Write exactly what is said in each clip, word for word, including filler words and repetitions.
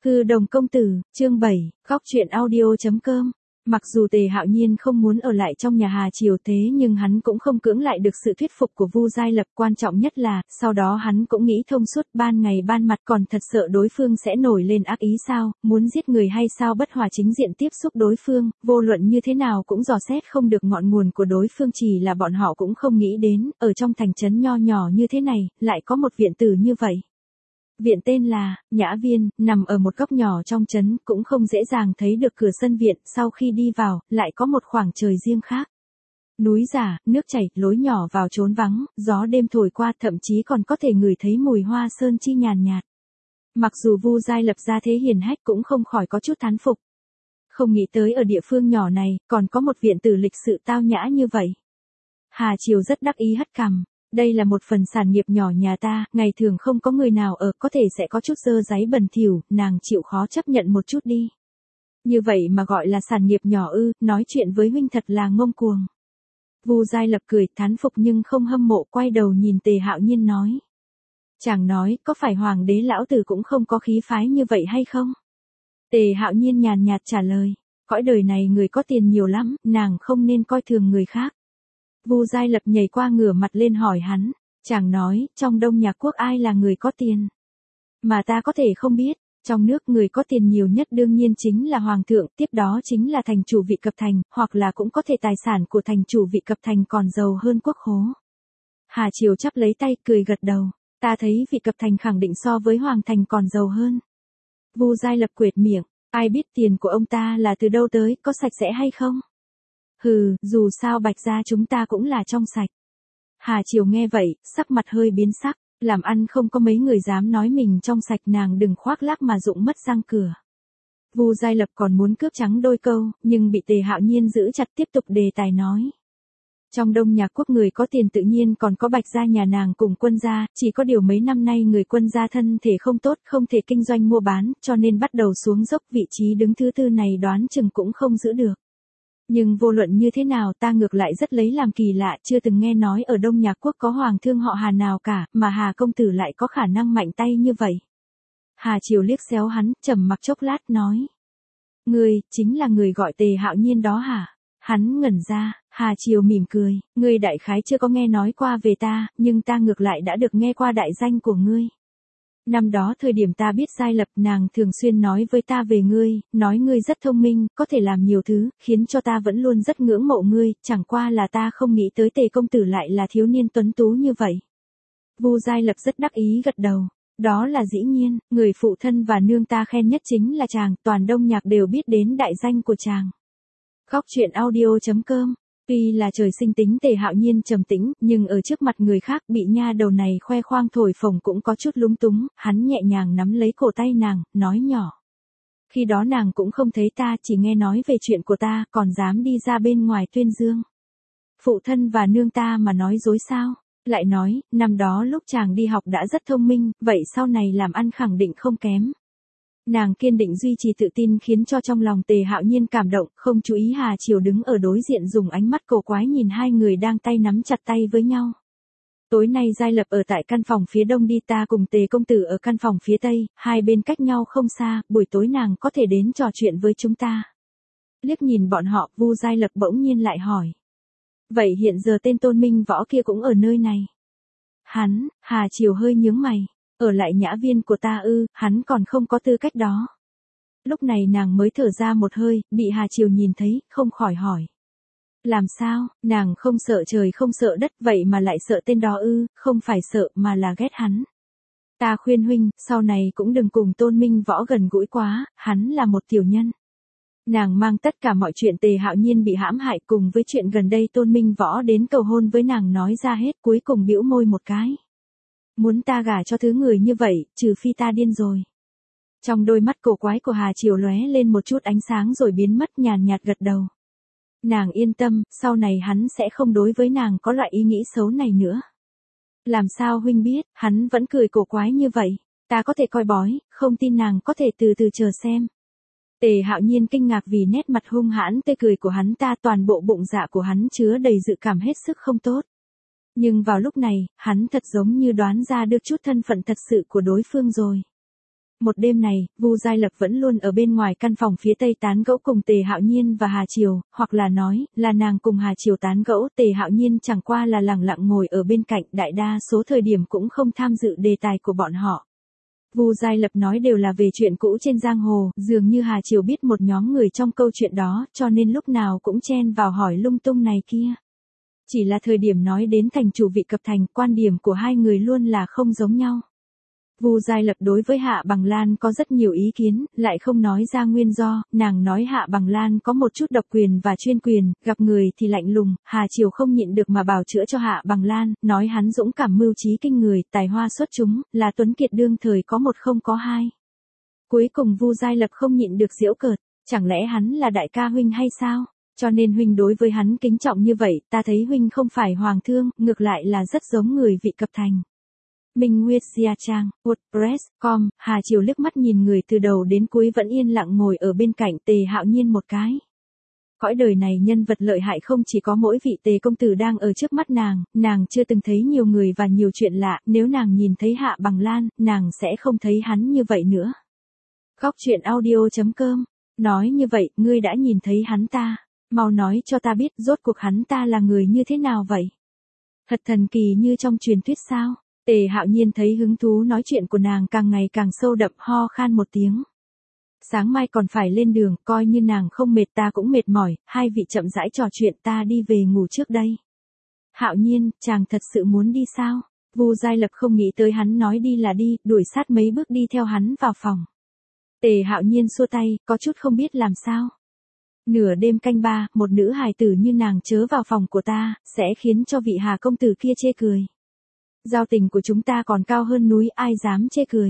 Hư Đồng công tử, chương bảy, góc truyện audio chấm com. Mặc dù Tề Hạo Nhiên không muốn ở lại trong nhà Hà Triều thế nhưng hắn cũng không cưỡng lại được sự thuyết phục của Vu Giai Lập, quan trọng nhất là, sau đó hắn cũng nghĩ thông suốt, ban ngày ban mặt còn thật sợ đối phương sẽ nổi lên ác ý sao, muốn giết người hay sao, bất hòa chính diện tiếp xúc đối phương, vô luận như thế nào cũng dò xét không được ngọn nguồn của đối phương, chỉ là bọn họ cũng không nghĩ đến, ở trong thành trấn nho nhỏ như thế này, lại có một viện tử như vậy. Viện tên là Nhã Viên, nằm ở một góc nhỏ trong trấn, cũng không dễ dàng thấy được cửa sân viện, sau khi đi vào, lại có một khoảng trời riêng khác. Núi giả, nước chảy, lối nhỏ vào trốn vắng, gió đêm thổi qua, thậm chí còn có thể ngửi thấy mùi hoa sơn chi nhàn nhạt. Mặc dù Vu Giai Lập ra thế hiển hách cũng không khỏi có chút thán phục. Không nghĩ tới ở địa phương nhỏ này, còn có một viện tử lịch sự tao nhã như vậy. Hà Triều rất đắc ý hất cằm. Đây là một phần sản nghiệp nhỏ nhà ta, ngày thường không có người nào ở, có thể sẽ có chút dơ dáy bẩn thỉu, nàng chịu khó chấp nhận một chút đi. Như vậy mà gọi là sản nghiệp nhỏ ư, nói chuyện với huynh thật là ngông cuồng. Vu Giai Lập cười, thán phục nhưng không hâm mộ, quay đầu nhìn Tề Hạo Nhiên nói. Chàng nói, có phải hoàng đế lão tử cũng không có khí phái như vậy hay không? Tề Hạo Nhiên nhàn nhạt trả lời, cõi đời này người có tiền nhiều lắm, nàng không nên coi thường người khác. Vu Giai Lập nhảy qua ngửa mặt lên hỏi hắn, chàng nói, trong Đông Nhạc Quốc ai là người có tiền? Mà ta có thể không biết, trong nước người có tiền nhiều nhất đương nhiên chính là Hoàng thượng, tiếp đó chính là thành chủ vị Cập Thành, hoặc là cũng có thể tài sản của thành chủ vị Cập Thành còn giàu hơn quốc khố. Hà Triều chắp lấy tay, cười gật đầu, ta thấy vị Cập Thành khẳng định so với Hoàng Thành còn giàu hơn. Vu Giai Lập quệt miệng, ai biết tiền của ông ta là từ đâu tới, có sạch sẽ hay không? Hừ, dù sao Bạch gia chúng ta cũng là trong sạch. Hà Triều nghe vậy, sắc mặt hơi biến sắc, làm ăn không có mấy người dám nói mình trong sạch, nàng đừng khoác lác mà rụng mất răng cửa. Vu Giai Lập còn muốn cướp trắng đôi câu, nhưng bị Tề Hạo Nhiên giữ chặt, tiếp tục đề tài nói. Trong Đông Nhạc Quốc người có tiền tự nhiên còn có Bạch gia nhà nàng cùng Quân gia, chỉ có điều mấy năm nay người Quân gia thân thể không tốt, không thể kinh doanh mua bán, cho nên bắt đầu xuống dốc, vị trí đứng thứ tư này đoán chừng cũng không giữ được. Nhưng vô luận như thế nào ta ngược lại rất lấy làm kỳ lạ, chưa từng nghe nói ở Đông Nhạc Quốc có hoàng thương họ Hà nào cả, mà Hà công tử lại có khả năng mạnh tay như vậy. Hà Triều liếc xéo hắn, trầm mặc chốc lát nói. Ngươi, chính là người gọi Tề Hạo Nhiên đó hả? Hắn ngẩn ra, Hà Triều mỉm cười, ngươi đại khái chưa có nghe nói qua về ta, nhưng ta ngược lại đã được nghe qua đại danh của ngươi. Năm đó thời điểm ta biết Giai Lập, nàng thường xuyên nói với ta về ngươi, nói ngươi rất thông minh, có thể làm nhiều thứ, khiến cho ta vẫn luôn rất ngưỡng mộ ngươi, chẳng qua là ta không nghĩ tới Tề công tử lại là thiếu niên tuấn tú như vậy. Vu Giai Lập rất đắc ý gật đầu, đó là dĩ nhiên, người phụ thân và nương ta khen nhất chính là chàng, toàn Đông Nhạc đều biết đến đại danh của chàng. Góc truyện audio chấm com. Tuy là trời sinh tính Tề Hạo Nhiên trầm tĩnh, nhưng ở trước mặt người khác bị nha đầu này khoe khoang thổi phồng cũng có chút lúng túng, hắn nhẹ nhàng nắm lấy cổ tay nàng, nói nhỏ. Khi đó nàng cũng không thấy ta, chỉ nghe nói về chuyện của ta, còn dám đi ra bên ngoài tuyên dương. Phụ thân và nương ta mà nói dối sao? Lại nói, năm đó lúc chàng đi học đã rất thông minh, vậy sau này làm ăn khẳng định không kém. Nàng kiên định duy trì tự tin khiến cho trong lòng Tề Hạo Nhiên cảm động, không chú ý Hà Triều đứng ở đối diện dùng ánh mắt cổ quái nhìn hai người đang tay nắm chặt tay với nhau. Tối nay Giai Lập ở tại căn phòng phía đông đi, ta cùng Tề công tử ở căn phòng phía tây, hai bên cách nhau không xa, buổi tối nàng có thể đến trò chuyện với chúng ta. Liếc nhìn bọn họ, Vu Giai Lập bỗng nhiên lại hỏi. Vậy hiện giờ tên Tôn Minh Võ kia cũng ở nơi này? Hắn, Hà Triều hơi nhướng mày. Ở lại Nhã Viên của ta ư, hắn còn không có tư cách đó. Lúc này nàng mới thở ra một hơi, bị Hà Triều nhìn thấy, không khỏi hỏi. Làm sao, nàng không sợ trời không sợ đất, vậy mà lại sợ tên đó ư, không phải sợ mà là ghét hắn. Ta khuyên huynh, sau này cũng đừng cùng Tôn Minh Võ gần gũi quá, hắn là một tiểu nhân. Nàng mang tất cả mọi chuyện Tề Hạo Nhiên bị hãm hại cùng với chuyện gần đây Tôn Minh Võ đến cầu hôn với nàng nói ra hết, cuối cùng bĩu môi một cái. Muốn ta gả cho thứ người như vậy, trừ phi ta điên rồi. Trong đôi mắt cổ quái của Hà Triều lóe lên một chút ánh sáng rồi biến mất, nhàn nhạt gật đầu. Nàng yên tâm, sau này hắn sẽ không đối với nàng có loại ý nghĩ xấu này nữa. Làm sao huynh biết, hắn vẫn cười cổ quái như vậy, ta có thể coi bói, không tin nàng có thể từ từ chờ xem. Tề Hạo Nhiên kinh ngạc vì nét mặt hung hãn tươi cười của hắn ta, toàn bộ bụng dạ của hắn chứa đầy dự cảm hết sức không tốt. Nhưng vào lúc này, hắn thật giống như đoán ra được chút thân phận thật sự của đối phương rồi. Một đêm này, Vu Giai Lập vẫn luôn ở bên ngoài căn phòng phía tây tán gẫu cùng Tề Hạo Nhiên và Hà Triều, hoặc là nói, là nàng cùng Hà Triều tán gẫu, Tề Hạo Nhiên chẳng qua là lẳng lặng ngồi ở bên cạnh, đại đa số thời điểm cũng không tham dự đề tài của bọn họ. Vu Giai Lập nói đều là về chuyện cũ trên giang hồ, dường như Hà Triều biết một nhóm người trong câu chuyện đó, cho nên lúc nào cũng chen vào hỏi lung tung này kia. Chỉ là thời điểm nói đến thành chủ vị cập thành, quan điểm của hai người luôn là không giống nhau. Vu Giai Lập đối với Hạ Bằng Lan có rất nhiều ý kiến, lại không nói ra nguyên do, nàng nói Hạ Bằng Lan có một chút độc quyền và chuyên quyền, gặp người thì lạnh lùng, Hà Triều không nhịn được mà bào chữa cho Hạ Bằng Lan, nói hắn dũng cảm mưu trí kinh người, tài hoa xuất chúng, là tuấn kiệt đương thời có một không có hai. Cuối cùng Vu Giai Lập không nhịn được giễu cợt, chẳng lẽ hắn là đại ca huynh hay sao? Cho nên huynh đối với hắn kính trọng như vậy, ta thấy huynh không phải hoàng thương, ngược lại là rất giống người vị cập thành. Minh Nguyệt Sia Trang, WordPress chấm com, Hà Triều liếc mắt nhìn người từ đầu đến cuối vẫn yên lặng ngồi ở bên cạnh Tề Hạo Nhiên một cái. Cõi đời này nhân vật lợi hại không chỉ có mỗi vị Tề công tử đang ở trước mắt nàng, nàng chưa từng thấy nhiều người và nhiều chuyện lạ, nếu nàng nhìn thấy Hạ Bằng Lan, nàng sẽ không thấy hắn như vậy nữa. Góc truyện audio chấm com, nói như vậy, ngươi đã nhìn thấy hắn ta, mau nói cho ta biết rốt cuộc hắn ta là người như thế nào vậy? Thật thần kỳ như trong truyền thuyết sao? Tề Hạo Nhiên thấy hứng thú nói chuyện của nàng càng ngày càng sâu đậm, ho khan một tiếng. Sáng mai còn phải lên đường, coi như nàng không mệt ta cũng mệt mỏi, hai vị chậm rãi trò chuyện, ta đi về ngủ trước đây. Hạo Nhiên, chàng thật sự muốn đi sao? Vu Giai Lập không nghĩ tới hắn nói đi là đi, đuổi sát mấy bước đi theo hắn vào phòng. Tề Hạo Nhiên xua tay, có chút không biết làm sao. Nửa đêm canh ba, một nữ hài tử như nàng chớ vào phòng của ta, sẽ khiến cho vị Hà công tử kia chê cười. Giao tình của chúng ta còn cao hơn núi, ai dám chê cười.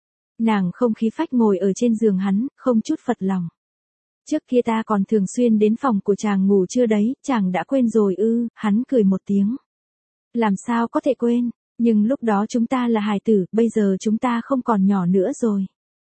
Nàng không khí phách ngồi ở trên giường hắn, không chút phật lòng. Trước kia ta còn thường xuyên đến phòng của chàng ngủ chưa đấy, chàng đã quên rồi ư, hắn cười một tiếng. Làm sao có thể quên, nhưng lúc đó chúng ta là hài tử, bây giờ chúng ta không còn nhỏ nữa rồi.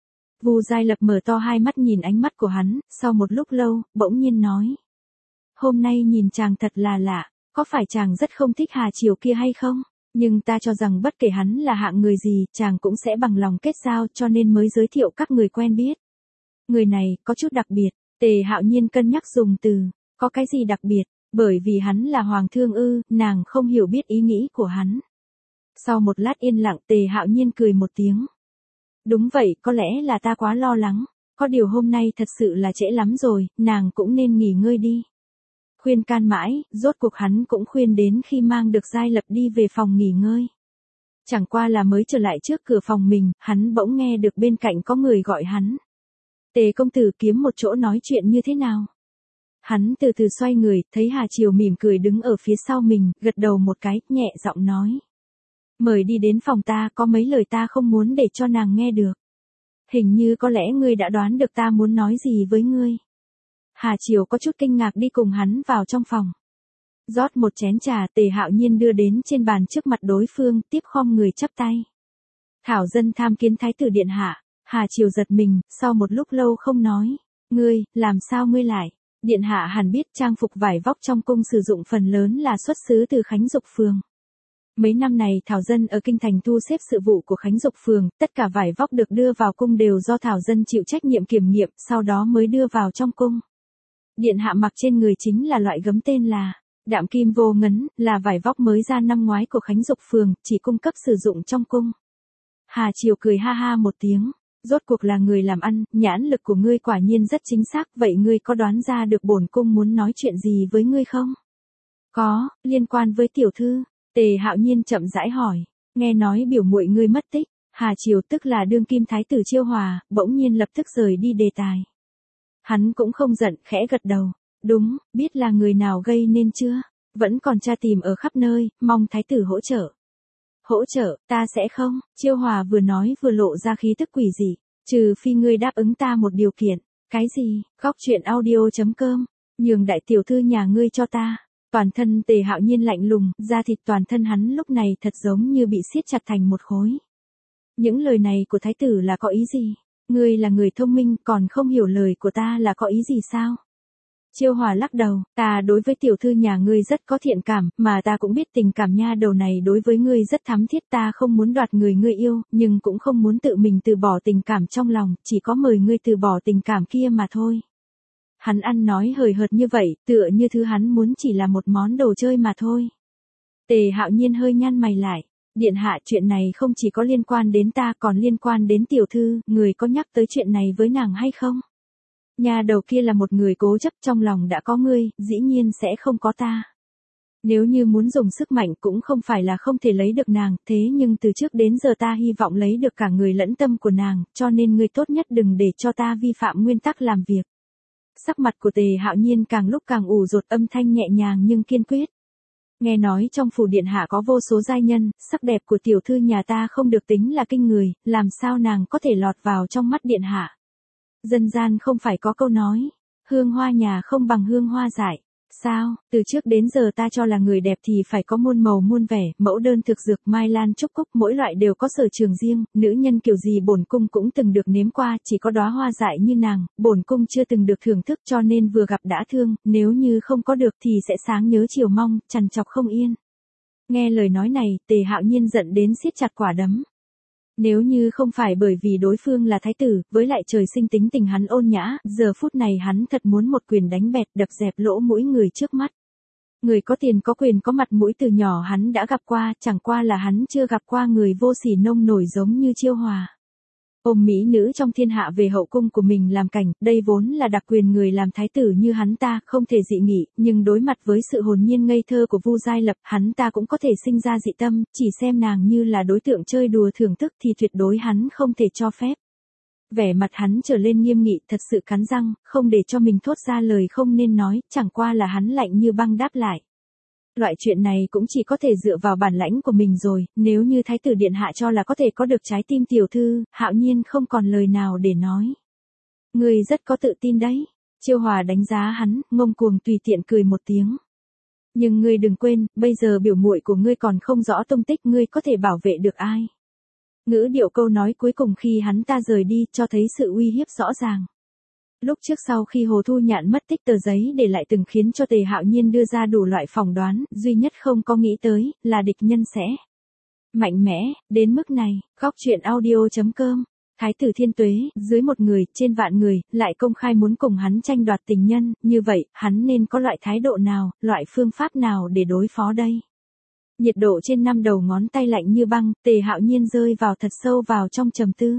Vu Giai Lập mở to hai mắt nhìn ánh mắt của hắn, sau một lúc lâu, bỗng nhiên nói. Hôm nay nhìn chàng thật là lạ, có phải chàng rất không thích Hà Triều kia hay không? Nhưng ta cho rằng bất kể hắn là hạng người gì, chàng cũng sẽ bằng lòng kết giao, cho nên mới giới thiệu các người quen biết. Người này, có chút đặc biệt, Tề Hạo Nhiên cân nhắc dùng từ, có cái gì đặc biệt, bởi vì hắn là hoàng thương ư, nàng không hiểu biết ý nghĩ của hắn. Sau một lát yên lặng, Tề Hạo Nhiên cười một tiếng. Đúng vậy, có lẽ là ta quá lo lắng, có điều hôm nay thật sự là trễ lắm rồi, nàng cũng nên nghỉ ngơi đi. Khuyên can mãi, rốt cuộc hắn cũng khuyên đến khi mang được Giai Lập đi về phòng nghỉ ngơi. Chẳng qua là mới trở lại trước cửa phòng mình, hắn bỗng nghe được bên cạnh có người gọi hắn. Tề công tử kiếm một chỗ nói chuyện như thế nào? Hắn từ từ xoay người, thấy Hà Triều mỉm cười đứng ở phía sau mình, gật đầu một cái, nhẹ giọng nói. Mời đi đến phòng ta, có mấy lời ta không muốn để cho nàng nghe được. Hình như có lẽ ngươi đã đoán được ta muốn nói gì với ngươi. Hà Triều có chút kinh ngạc đi cùng hắn vào trong phòng. Rót một chén trà, Tề Hạo Nhiên đưa đến trên bàn trước mặt đối phương, tiếp khom người chắp tay. Thảo dân tham kiến thái tử điện hạ. Hà Triều giật mình, sau một lúc lâu không nói. Ngươi, làm sao ngươi lại? Điện hạ hẳn biết trang phục vải vóc trong cung sử dụng phần lớn là xuất xứ từ Khánh Dục Phường. Mấy năm này Thảo dân ở kinh thành thu xếp sự vụ của Khánh Dục Phường, tất cả vải vóc được đưa vào cung đều do Thảo dân chịu trách nhiệm kiểm nghiệm, sau đó mới đưa vào trong cung. Điện hạ mặc trên người chính là loại gấm tên là đạm kim vô ngấn, là vải vóc mới ra năm ngoái của Khánh Dục Phường, chỉ cung cấp sử dụng trong cung. Hà Triều cười ha ha một tiếng, rốt cuộc là người làm ăn, nhãn lực của ngươi quả nhiên rất chính xác, vậy ngươi có đoán ra được bổn cung muốn nói chuyện gì với ngươi không? Có, liên quan với tiểu thư. Tề Hạo Nhiên chậm rãi hỏi, nghe nói biểu muội ngươi mất tích. Hà Triều tức là đương kim thái tử Chiêu Hòa, bỗng nhiên lập tức rời đi đề tài. Hắn cũng không giận, khẽ gật đầu. Đúng, biết là người nào gây nên chưa? Vẫn còn tra tìm ở khắp nơi, mong thái tử hỗ trợ. Hỗ trợ, ta sẽ không. Chiêu Hòa vừa nói vừa lộ ra khí tức quỷ dị. Trừ phi ngươi đáp ứng ta một điều kiện. Cái gì? Góc truyện audio chấm com. Nhường đại tiểu thư nhà ngươi cho ta. Toàn thân Tề Hạo Nhiên lạnh lùng, da thịt toàn thân hắn lúc này thật giống như bị siết chặt thành một khối. Những lời này của thái tử là có ý gì? Ngươi là người thông minh, còn không hiểu lời của ta là có ý gì sao? Chiêu Hòa lắc đầu, ta đối với tiểu thư nhà ngươi rất có thiện cảm, mà ta cũng biết tình cảm nha đầu này đối với ngươi rất thắm thiết, ta không muốn đoạt người ngươi yêu, nhưng cũng không muốn tự mình từ bỏ tình cảm trong lòng, chỉ có mời ngươi từ bỏ tình cảm kia mà thôi. Hắn ăn nói hời hợt như vậy, tựa như thứ hắn muốn chỉ là một món đồ chơi mà thôi. Tề Hạo Nhiên hơi nhăn mày lại. Điện hạ, chuyện này không chỉ có liên quan đến ta còn liên quan đến tiểu thư, người có nhắc tới chuyện này với nàng hay không? Nhà đầu kia là một người cố chấp, trong lòng đã có ngươi, dĩ nhiên sẽ không có ta. Nếu như muốn dùng sức mạnh cũng không phải là không thể lấy được nàng, thế nhưng từ trước đến giờ ta hy vọng lấy được cả người lẫn tâm của nàng, cho nên ngươi tốt nhất đừng để cho ta vi phạm nguyên tắc làm việc. Sắc mặt của Tề Hạo Nhiên càng lúc càng ủ rột, âm thanh nhẹ nhàng nhưng kiên quyết. Nghe nói trong phủ điện hạ có vô số giai nhân, sắc đẹp của tiểu thư nhà ta không được tính là kinh người, làm sao nàng có thể lọt vào trong mắt điện hạ. Dân gian không phải có câu nói, hương hoa nhà không bằng hương hoa dại. Sao, từ trước đến giờ ta cho là người đẹp thì phải có muôn màu muôn vẻ, mẫu đơn thực dược, mai lan trúc cúc, mỗi loại đều có sở trường riêng, nữ nhân kiểu gì bổn cung cũng từng được nếm qua, chỉ có đóa hoa dại như nàng, bổn cung chưa từng được thưởng thức, cho nên vừa gặp đã thương, nếu như không có được thì sẽ sáng nhớ chiều mong, trằn trọc không yên. Nghe lời nói này, Tề Hạo Nhiên giận đến siết chặt quả đấm. Nếu như không phải bởi vì đối phương là thái tử, với lại trời sinh tính tình hắn ôn nhã, giờ phút này hắn thật muốn một quyền đánh bẹt, đập dẹp lỗ mũi người trước mắt. Người có tiền có quyền có mặt mũi từ nhỏ hắn đã gặp qua, chẳng qua là hắn chưa gặp qua người vô sỉ nông nổi giống như Chiêu Hòa. Ôm mỹ nữ trong thiên hạ về hậu cung của mình làm cảnh, đây vốn là đặc quyền người làm thái tử như hắn ta, không thể dị nghị, nhưng đối mặt với sự hồn nhiên ngây thơ của Vu Giai Lập, hắn ta cũng có thể sinh ra dị tâm, chỉ xem nàng như là đối tượng chơi đùa thưởng thức thì tuyệt đối hắn không thể cho phép. Vẻ mặt hắn trở lên nghiêm nghị, thật sự cắn răng, không để cho mình thốt ra lời không nên nói, chẳng qua là hắn lạnh như băng đáp lại. Loại chuyện này cũng chỉ có thể dựa vào bản lãnh của mình rồi, nếu như thái tử điện hạ cho là có thể có được trái tim tiểu thư, Hạo Nhiên không còn lời nào để nói. Ngươi rất có tự tin đấy. Chiêu Hòa đánh giá hắn, ngông cuồng tùy tiện cười một tiếng. Nhưng ngươi đừng quên, bây giờ biểu muội của ngươi còn không rõ tung tích, ngươi có thể bảo vệ được ai? Ngữ điệu câu nói cuối cùng khi hắn ta rời đi cho thấy sự uy hiếp rõ ràng. Lúc trước sau khi Hồ Thu Nhạn mất tích tờ giấy để lại từng khiến cho Tề Hạo Nhiên đưa ra đủ loại phỏng đoán, duy nhất không có nghĩ tới, là địch nhân sẽ mạnh mẽ, đến mức này. Góc truyện audio chấm com. Thái tử Thiên Tuế, dưới một người, trên vạn người, lại công khai muốn cùng hắn tranh đoạt tình nhân, như vậy, hắn nên có loại thái độ nào, loại phương pháp nào để đối phó đây? Nhiệt độ trên năm đầu ngón tay lạnh như băng, Tề Hạo Nhiên rơi vào thật sâu vào trong trầm tư.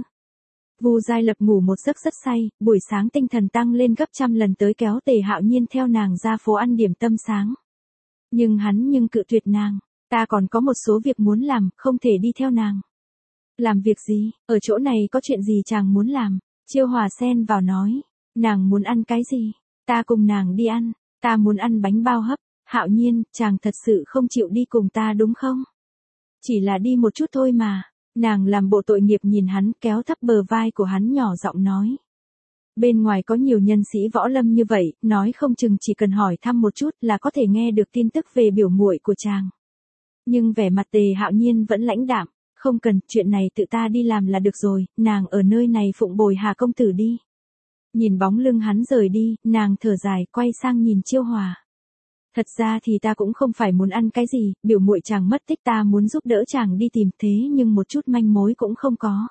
Vu Giai Lập ngủ một giấc rất say, buổi sáng tinh thần tăng lên gấp trăm lần tới kéo Tề Hạo Nhiên theo nàng ra phố ăn điểm tâm sáng. Nhưng hắn nhưng cự tuyệt nàng, ta còn có một số việc muốn làm, không thể đi theo nàng. Làm việc gì, ở chỗ này có chuyện gì chàng muốn làm? Chiêu Hòa xen vào nói, nàng muốn ăn cái gì? Ta cùng nàng đi ăn, ta muốn ăn bánh bao hấp. Hạo Nhiên, chàng thật sự không chịu đi cùng ta đúng không? Chỉ là đi một chút thôi mà. Nàng làm bộ tội nghiệp nhìn hắn, kéo thấp bờ vai của hắn nhỏ giọng nói. Bên ngoài có nhiều nhân sĩ võ lâm như vậy, nói không chừng chỉ cần hỏi thăm một chút là có thể nghe được tin tức về biểu muội của chàng. Nhưng vẻ mặt Tề Hạo Nhiên vẫn lãnh đạm, không cần, chuyện này tự ta đi làm là được rồi, nàng ở nơi này phụng bồi Hà công tử đi. Nhìn bóng lưng hắn rời đi, nàng thở dài, quay sang nhìn Chiêu Hòa. Thật ra thì ta cũng không phải muốn ăn cái gì, biểu muội chàng mất tích ta muốn giúp đỡ chàng đi tìm, thế nhưng một chút manh mối cũng không có.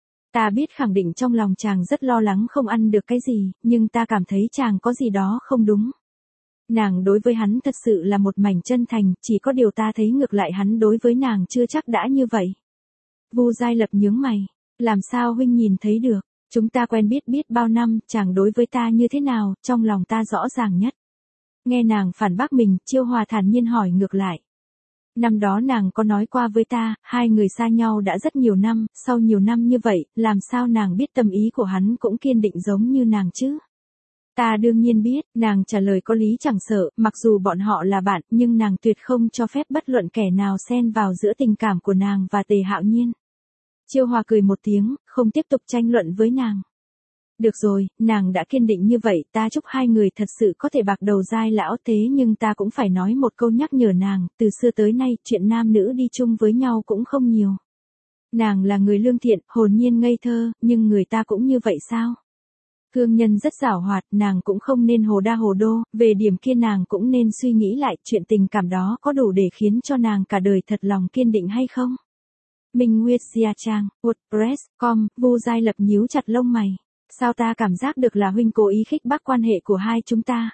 Ta biết khẳng định trong lòng chàng rất lo lắng không ăn được cái gì, nhưng ta cảm thấy chàng có gì đó không đúng. Nàng đối với hắn thật sự là một mảnh chân thành, chỉ có điều ta thấy ngược lại hắn đối với nàng chưa chắc đã như vậy. Vu Giai Lập nhướng mày, làm sao huynh nhìn thấy được, chúng ta quen biết biết bao năm, chàng đối với ta như thế nào, trong lòng ta rõ ràng nhất. Nghe nàng phản bác mình, Chiêu Hòa thản nhiên hỏi ngược lại. Năm đó nàng có nói qua với ta, hai người xa nhau đã rất nhiều năm, sau nhiều năm như vậy, làm sao nàng biết tâm ý của hắn cũng kiên định giống như nàng chứ? Ta đương nhiên biết, nàng trả lời có lý chẳng sợ, mặc dù bọn họ là bạn, nhưng nàng tuyệt không cho phép bất luận kẻ nào xen vào giữa tình cảm của nàng và Tề Hạo Nhiên. Chiêu Hòa cười một tiếng, không tiếp tục tranh luận với nàng. Được rồi, nàng đã kiên định như vậy, ta chúc hai người thật sự có thể bạc đầu dai lão, thế nhưng ta cũng phải nói một câu nhắc nhở nàng, từ xưa tới nay, chuyện nam nữ đi chung với nhau cũng không nhiều. Nàng là người lương thiện, hồn nhiên ngây thơ, nhưng người ta cũng như vậy sao? Cương Nhân rất giảo hoạt, nàng cũng không nên hồ đa hồ đô, về điểm kia nàng cũng nên suy nghĩ lại chuyện tình cảm đó có đủ để khiến cho nàng cả đời thật lòng kiên định hay không. Minh Nguyệt Gia Trang, WordPress chấm com, Vu Giai Lập nhíu chặt lông mày. Sao ta cảm giác được là huynh cố ý khích bác quan hệ của hai chúng ta?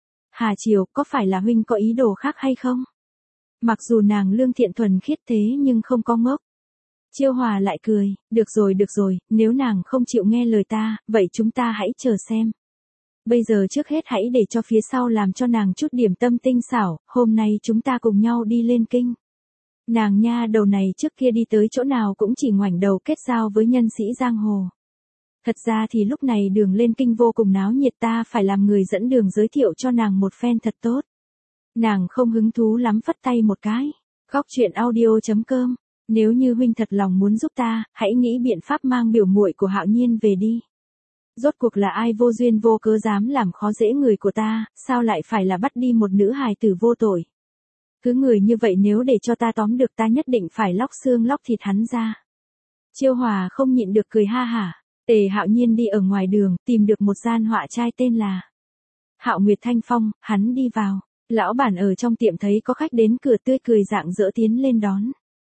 Hà Triều, có phải là huynh có ý đồ khác hay không? Mặc dù nàng lương thiện thuần khiết thế nhưng không có ngốc. Chiêu Hòa lại cười, được rồi được rồi, nếu nàng không chịu nghe lời ta, vậy chúng ta hãy chờ xem. Bây giờ trước hết hãy để cho phía sau làm cho nàng chút điểm tâm tinh xảo, hôm nay chúng ta cùng nhau đi lên kinh. Nàng nha đầu này trước kia đi tới chỗ nào cũng chỉ ngoảnh đầu kết giao với nhân sĩ giang hồ. Thật ra thì lúc này đường lên kinh vô cùng náo nhiệt, ta phải làm người dẫn đường giới thiệu cho nàng một phen thật tốt. Nàng không hứng thú lắm phất tay một cái. Góc truyện audio chấm com. Nếu như huynh thật lòng muốn giúp ta, hãy nghĩ biện pháp mang biểu muội của Hạo Nhiên về đi. Rốt cuộc là ai vô duyên vô cớ dám làm khó dễ người của ta, sao lại phải là bắt đi một nữ hài tử vô tội. Cứ người như vậy nếu để cho ta tóm được ta nhất định phải lóc xương lóc thịt hắn ra. Chiêu Hòa không nhịn được cười ha hả. Tề Hạo Nhiên đi ở ngoài đường, tìm được một gian họa trai tên là Hạo Nguyệt Thanh Phong, hắn đi vào. Lão bản ở trong tiệm thấy có khách đến cửa tươi cười rạng rỡ tiến lên đón.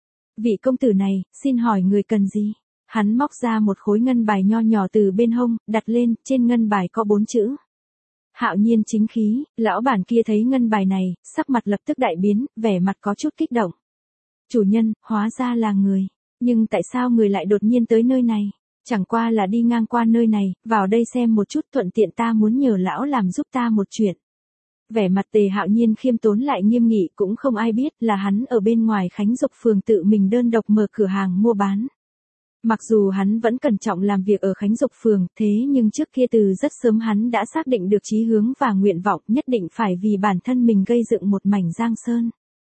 Vị công tử này, xin hỏi người cần gì? Hắn móc ra một khối ngân bài nho nhỏ từ bên hông, đặt lên, trên ngân bài có bốn chữ. Hạo Nhiên chính khí, lão bản kia thấy ngân bài này, sắc mặt lập tức đại biến, vẻ mặt có chút kích động. Chủ nhân, hóa ra là người. Nhưng tại sao người lại đột nhiên tới nơi này? Chẳng qua là đi ngang qua nơi này, vào đây xem một chút, thuận tiện ta muốn nhờ lão làm giúp ta một chuyện. Vẻ mặt Tề Hạo Nhiên khiêm tốn lại nghiêm nghị, cũng không ai biết là hắn ở bên ngoài Khánh Dục phường tự mình đơn độc mở cửa hàng mua bán. Mặc dù hắn vẫn cẩn trọng làm việc ở Khánh Dục phường, thế nhưng trước kia từ rất sớm hắn đã xác định được chí hướng và nguyện vọng nhất định phải vì bản thân mình gây dựng một mảnh giang sơn.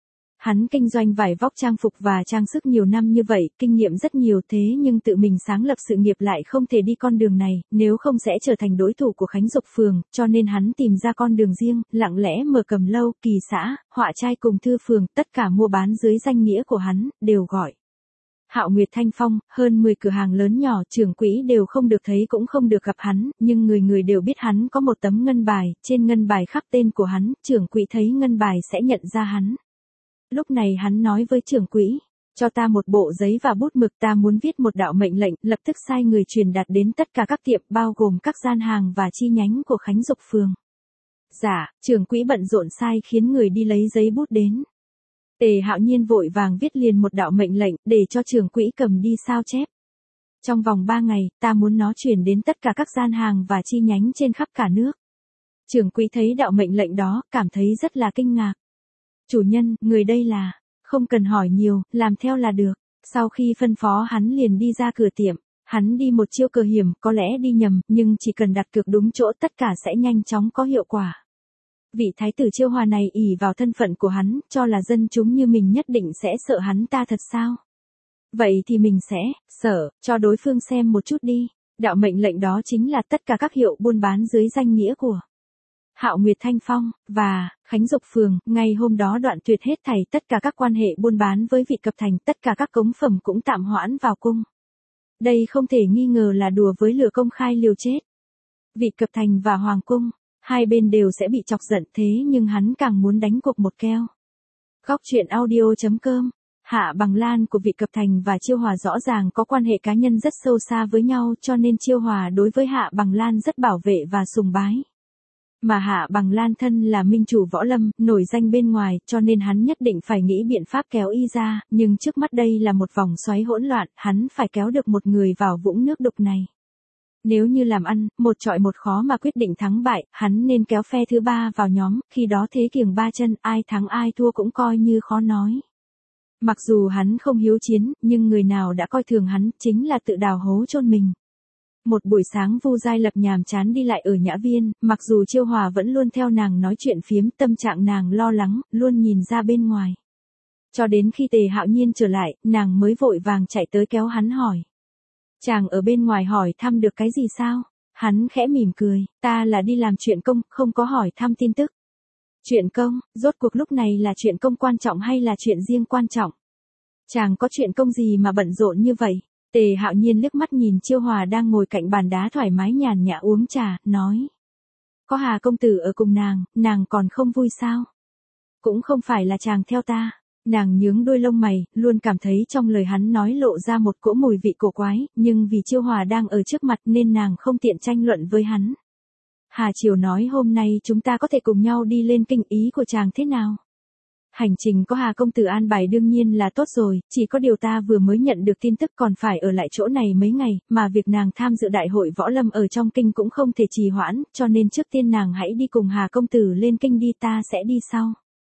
Hắn kinh doanh vải vóc trang phục và trang sức nhiều năm như vậy, kinh nghiệm rất nhiều, thế nhưng tự mình sáng lập sự nghiệp lại không thể đi con đường này, nếu không sẽ trở thành đối thủ của Khánh Dục phường, cho nên hắn tìm ra con đường riêng, lặng lẽ mở cầm lâu, kỳ xã, họa trai cùng thư phường, tất cả mua bán dưới danh nghĩa của hắn, đều gọi Hạo Nguyệt Thanh Phong, hơn mười cửa hàng lớn nhỏ, trưởng quỹ đều không được thấy cũng không được gặp hắn, nhưng người người đều biết hắn có một tấm ngân bài, trên ngân bài khắc tên của hắn, trưởng quỹ thấy ngân bài sẽ nhận ra hắn. Lúc này hắn nói với trưởng quỹ, cho ta một bộ giấy và bút mực, ta muốn viết một đạo mệnh lệnh, lập tức sai người truyền đạt đến tất cả các tiệm, bao gồm các gian hàng và chi nhánh của Khánh Dục phường. Dạ, trưởng quỹ bận rộn sai khiến người đi lấy giấy bút đến. Tề Hạo Nhiên vội vàng viết liền một đạo mệnh lệnh, để cho trưởng quỹ cầm đi sao chép. Trong vòng ba ngày, ta muốn nó chuyển đến tất cả các gian hàng và chi nhánh trên khắp cả nước. Trưởng quỹ thấy đạo mệnh lệnh đó, cảm thấy rất là kinh ngạc. Chủ nhân, người đây là, không cần hỏi nhiều, làm theo là được. Sau khi phân phó hắn liền đi ra cửa tiệm, hắn đi một chiêu cờ hiểm, có lẽ đi nhầm, nhưng chỉ cần đặt cược đúng chỗ tất cả sẽ nhanh chóng có hiệu quả. Vị thái tử Chiêu Hòa này ỷ vào thân phận của hắn, cho là dân chúng như mình nhất định sẽ sợ hắn ta thật sao? Vậy thì mình sẽ, sợ, cho đối phương xem một chút đi. Đạo mệnh lệnh đó chính là tất cả các hiệu buôn bán dưới danh nghĩa của Hạo Nguyệt Thanh Phong, và Khánh Dục phường, ngày hôm đó đoạn tuyệt hết thảy tất cả các quan hệ buôn bán với Vị Cập Thành, tất cả các cống phẩm cũng tạm hoãn vào cung. Đây không thể nghi ngờ là đùa với lửa công khai liều chết. Vị Cập Thành và Hoàng cung, hai bên đều sẽ bị chọc giận, thế nhưng hắn càng muốn đánh cuộc một keo. Góc truyện audio chấm com. Hạ Bằng Lan của Vị Cập Thành và Chiêu Hòa rõ ràng có quan hệ cá nhân rất sâu xa với nhau, cho nên Chiêu Hòa đối với Hạ Bằng Lan rất bảo vệ và sùng bái. Mà Hạ Bằng Lan thân là minh chủ võ lâm, nổi danh bên ngoài, cho nên hắn nhất định phải nghĩ biện pháp kéo y ra, nhưng trước mắt đây là một vòng xoáy hỗn loạn, hắn phải kéo được một người vào vũng nước đục này. Nếu như làm ăn, một chọi một khó mà quyết định thắng bại, hắn nên kéo phe thứ ba vào nhóm, khi đó thế kiềng ba chân, ai thắng ai thua cũng coi như khó nói. Mặc dù hắn không hiếu chiến, nhưng người nào đã coi thường hắn, chính là tự đào hố chôn mình. Một buổi sáng Vu Giai Lập nhàm chán đi lại ở Nhã Viên, mặc dù Chiêu Hòa vẫn luôn theo nàng nói chuyện phiếm, tâm trạng nàng lo lắng, luôn nhìn ra bên ngoài. Cho đến khi Tề Hạo Nhiên trở lại, nàng mới vội vàng chạy tới kéo hắn hỏi. Chàng ở bên ngoài hỏi thăm được cái gì sao? Hắn khẽ mỉm cười, ta là đi làm chuyện công, không có hỏi thăm tin tức. Chuyện công, rốt cuộc lúc này là chuyện công quan trọng hay là chuyện riêng quan trọng? Chàng có chuyện công gì mà bận rộn như vậy? Tề Hạo Nhiên liếc mắt nhìn Chiêu Hòa đang ngồi cạnh bàn đá thoải mái nhàn nhã uống trà, nói. Có Hà công tử ở cùng nàng, nàng còn không vui sao? Cũng không phải là chàng theo ta. Nàng nhướng đôi lông mày, luôn cảm thấy trong lời hắn nói lộ ra một cỗ mùi vị cổ quái, nhưng vì Chiêu Hòa đang ở trước mặt nên nàng không tiện tranh luận với hắn. Hà Triều nói hôm nay chúng ta có thể cùng nhau đi lên kinh, ý của chàng thế nào? Hành trình có Hà công tử an bài đương nhiên là tốt rồi, chỉ có điều ta vừa mới nhận được tin tức còn phải ở lại chỗ này mấy ngày, mà việc nàng tham dự đại hội võ lâm ở trong kinh cũng không thể trì hoãn, cho nên trước tiên nàng hãy đi cùng Hà công tử lên kinh đi, ta sẽ đi sau.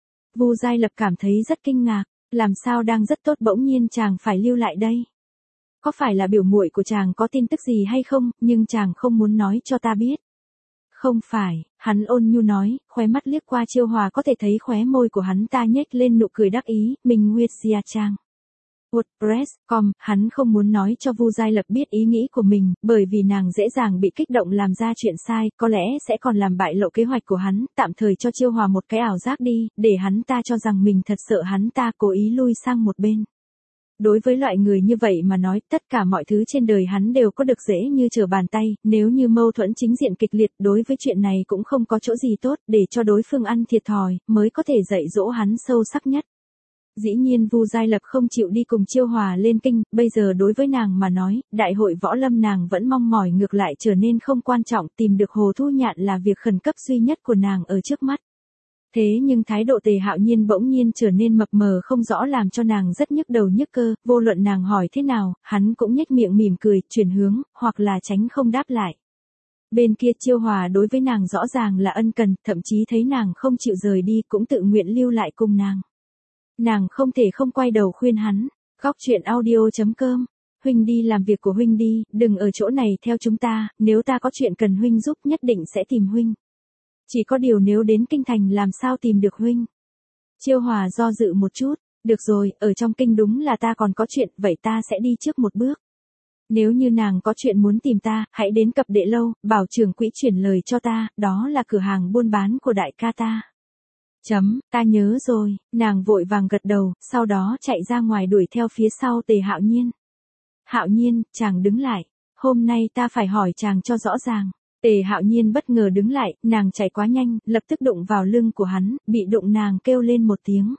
Vu Giai Lập cảm thấy rất kinh ngạc, làm sao đang rất tốt bỗng nhiên chàng phải lưu lại đây? Có phải là biểu muội của chàng có tin tức gì hay không, nhưng chàng không muốn nói cho ta biết? Không phải, hắn ôn nhu nói, khóe mắt liếc qua Chiêu Hòa có thể thấy khóe môi của hắn ta nhếch lên nụ cười đắc ý, Minh Nguyệt Gia Trang. WordPress chấm com, hắn không muốn nói cho Vu Giai Lập biết ý nghĩ của mình, bởi vì nàng dễ dàng bị kích động làm ra chuyện sai, có lẽ sẽ còn làm bại lộ kế hoạch của hắn, tạm thời cho Chiêu Hòa một cái ảo giác đi, để hắn ta cho rằng mình thật sợ hắn ta cố ý lui sang một bên. Đối với loại người như vậy mà nói, tất cả mọi thứ trên đời hắn đều có được dễ như trở bàn tay, nếu như mâu thuẫn chính diện kịch liệt đối với chuyện này cũng không có chỗ gì tốt, để cho đối phương ăn thiệt thòi, mới có thể dạy dỗ hắn sâu sắc nhất. Dĩ nhiên Vu Giai Lập không chịu đi cùng Chiêu Hòa lên kinh, bây giờ đối với nàng mà nói, đại hội võ lâm nàng vẫn mong mỏi ngược lại trở nên không quan trọng, tìm được Hồ Thu Nhạn là việc khẩn cấp duy nhất của nàng ở trước mắt. Thế nhưng thái độ Tề Hạo Nhiên bỗng nhiên trở nên mập mờ không rõ làm cho nàng rất nhức đầu nhức cơ, vô luận nàng hỏi thế nào, hắn cũng nhếch miệng mỉm cười, chuyển hướng, hoặc là tránh không đáp lại. Bên kia Chiêu Hòa đối với nàng rõ ràng là ân cần, thậm chí thấy nàng không chịu rời đi cũng tự nguyện lưu lại cùng nàng. Nàng không thể không quay đầu khuyên hắn, góc truyện audio chấm com, huynh đi làm việc của huynh đi, đừng ở chỗ này theo chúng ta, nếu ta có chuyện cần huynh giúp nhất định sẽ tìm huynh. Chỉ có điều nếu đến kinh thành làm sao tìm được huynh. Chiêu Hòa do dự một chút, được rồi, ở trong kinh đúng là ta còn có chuyện, vậy ta sẽ đi trước một bước. Nếu như nàng có chuyện muốn tìm ta, hãy đến Cập Đệ Lâu, bảo trưởng quỹ chuyển lời cho ta, đó là cửa hàng buôn bán của đại ca ta. Chấm, ta nhớ rồi, nàng vội vàng gật đầu, sau đó chạy ra ngoài đuổi theo phía sau Tề Hạo Nhiên. Hạo Nhiên, chàng đứng lại, hôm nay ta phải hỏi chàng cho rõ ràng. Tề Hạo Nhiên bất ngờ đứng lại, nàng chạy quá nhanh, lập tức đụng vào lưng của hắn, bị đụng nàng kêu lên một tiếng.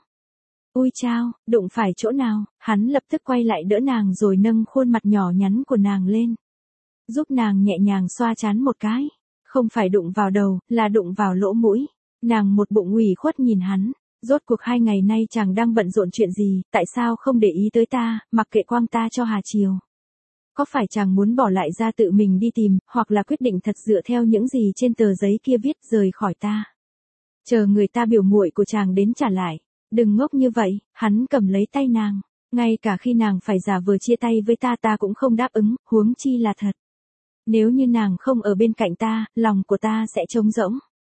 Ui chao, đụng phải chỗ nào, hắn lập tức quay lại đỡ nàng rồi nâng khuôn mặt nhỏ nhắn của nàng lên. Giúp nàng nhẹ nhàng xoa trán một cái, không phải đụng vào đầu, là đụng vào lỗ mũi. Nàng một bụng ủy khuất nhìn hắn, rốt cuộc hai ngày nay chàng đang bận rộn chuyện gì, tại sao không để ý tới ta, mặc kệ quang ta cho Hà Triều. Có phải chàng muốn bỏ lại ra tự mình đi tìm, hoặc là quyết định thật dựa theo những gì trên tờ giấy kia viết rời khỏi ta. Chờ người ta biểu muội của chàng đến trả lại. Đừng ngốc như vậy, hắn cầm lấy tay nàng. Ngay cả khi nàng phải giả vờ chia tay với ta ta cũng không đáp ứng, huống chi là thật. Nếu như nàng không ở bên cạnh ta, lòng của ta sẽ trống rỗng.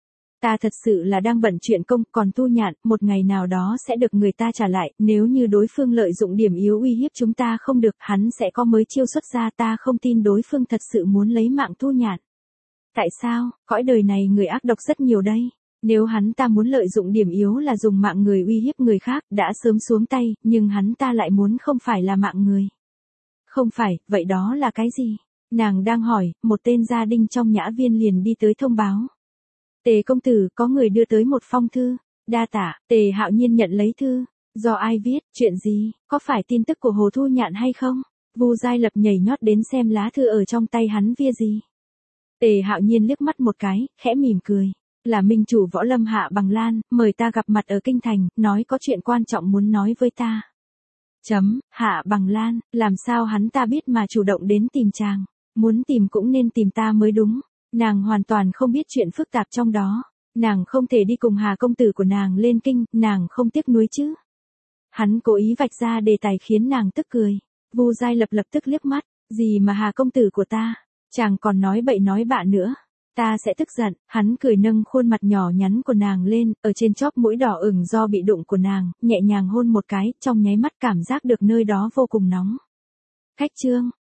Ta thật sự là đang bận chuyện công, còn Tu Nhạn, một ngày nào đó sẽ được người ta trả lại, nếu như đối phương lợi dụng điểm yếu uy hiếp chúng ta không được, hắn sẽ có mới chiêu xuất ra, ta không tin đối phương thật sự muốn lấy mạng Tu Nhạn. Tại sao, cõi đời này người ác độc rất nhiều đây, nếu hắn ta muốn lợi dụng điểm yếu là dùng mạng người uy hiếp người khác, đã sớm xuống tay, nhưng hắn ta lại muốn không phải là mạng người. Không phải, vậy đó là cái gì? Nàng đang hỏi, một tên gia đình trong nhã viên liền đi tới thông báo. Tề công tử, có người đưa tới một phong thư. Đa tạ, Tề Hạo Nhiên nhận lấy thư. Do ai viết, chuyện gì, có phải tin tức của Hồ Thu Nhạn hay không? Vu Giai Lập nhảy nhót đến xem lá thư ở trong tay hắn viết gì. Tề Hạo Nhiên liếc mắt một cái, khẽ mỉm cười. Là minh chủ võ lâm Hạ Bằng Lan, mời ta gặp mặt ở kinh thành, nói có chuyện quan trọng muốn nói với ta. Chấm, Hạ Bằng Lan, làm sao hắn ta biết mà chủ động đến tìm chàng, muốn tìm cũng nên tìm ta mới đúng. Nàng hoàn toàn không biết chuyện phức tạp trong đó. Nàng không thể đi cùng Hà công tử của nàng lên kinh, nàng không tiếc nuối chứ. Hắn cố ý vạch ra đề tài khiến nàng tức cười. Vu Giai Lập lập tức liếc mắt, gì mà Hà công tử của ta, chàng còn nói bậy nói bạ nữa. Ta sẽ tức giận, hắn cười nâng khuôn mặt nhỏ nhắn của nàng lên, ở trên chóp mũi đỏ ửng do bị đụng của nàng, nhẹ nhàng hôn một cái, trong nháy mắt cảm giác được nơi đó vô cùng nóng. Khách chương,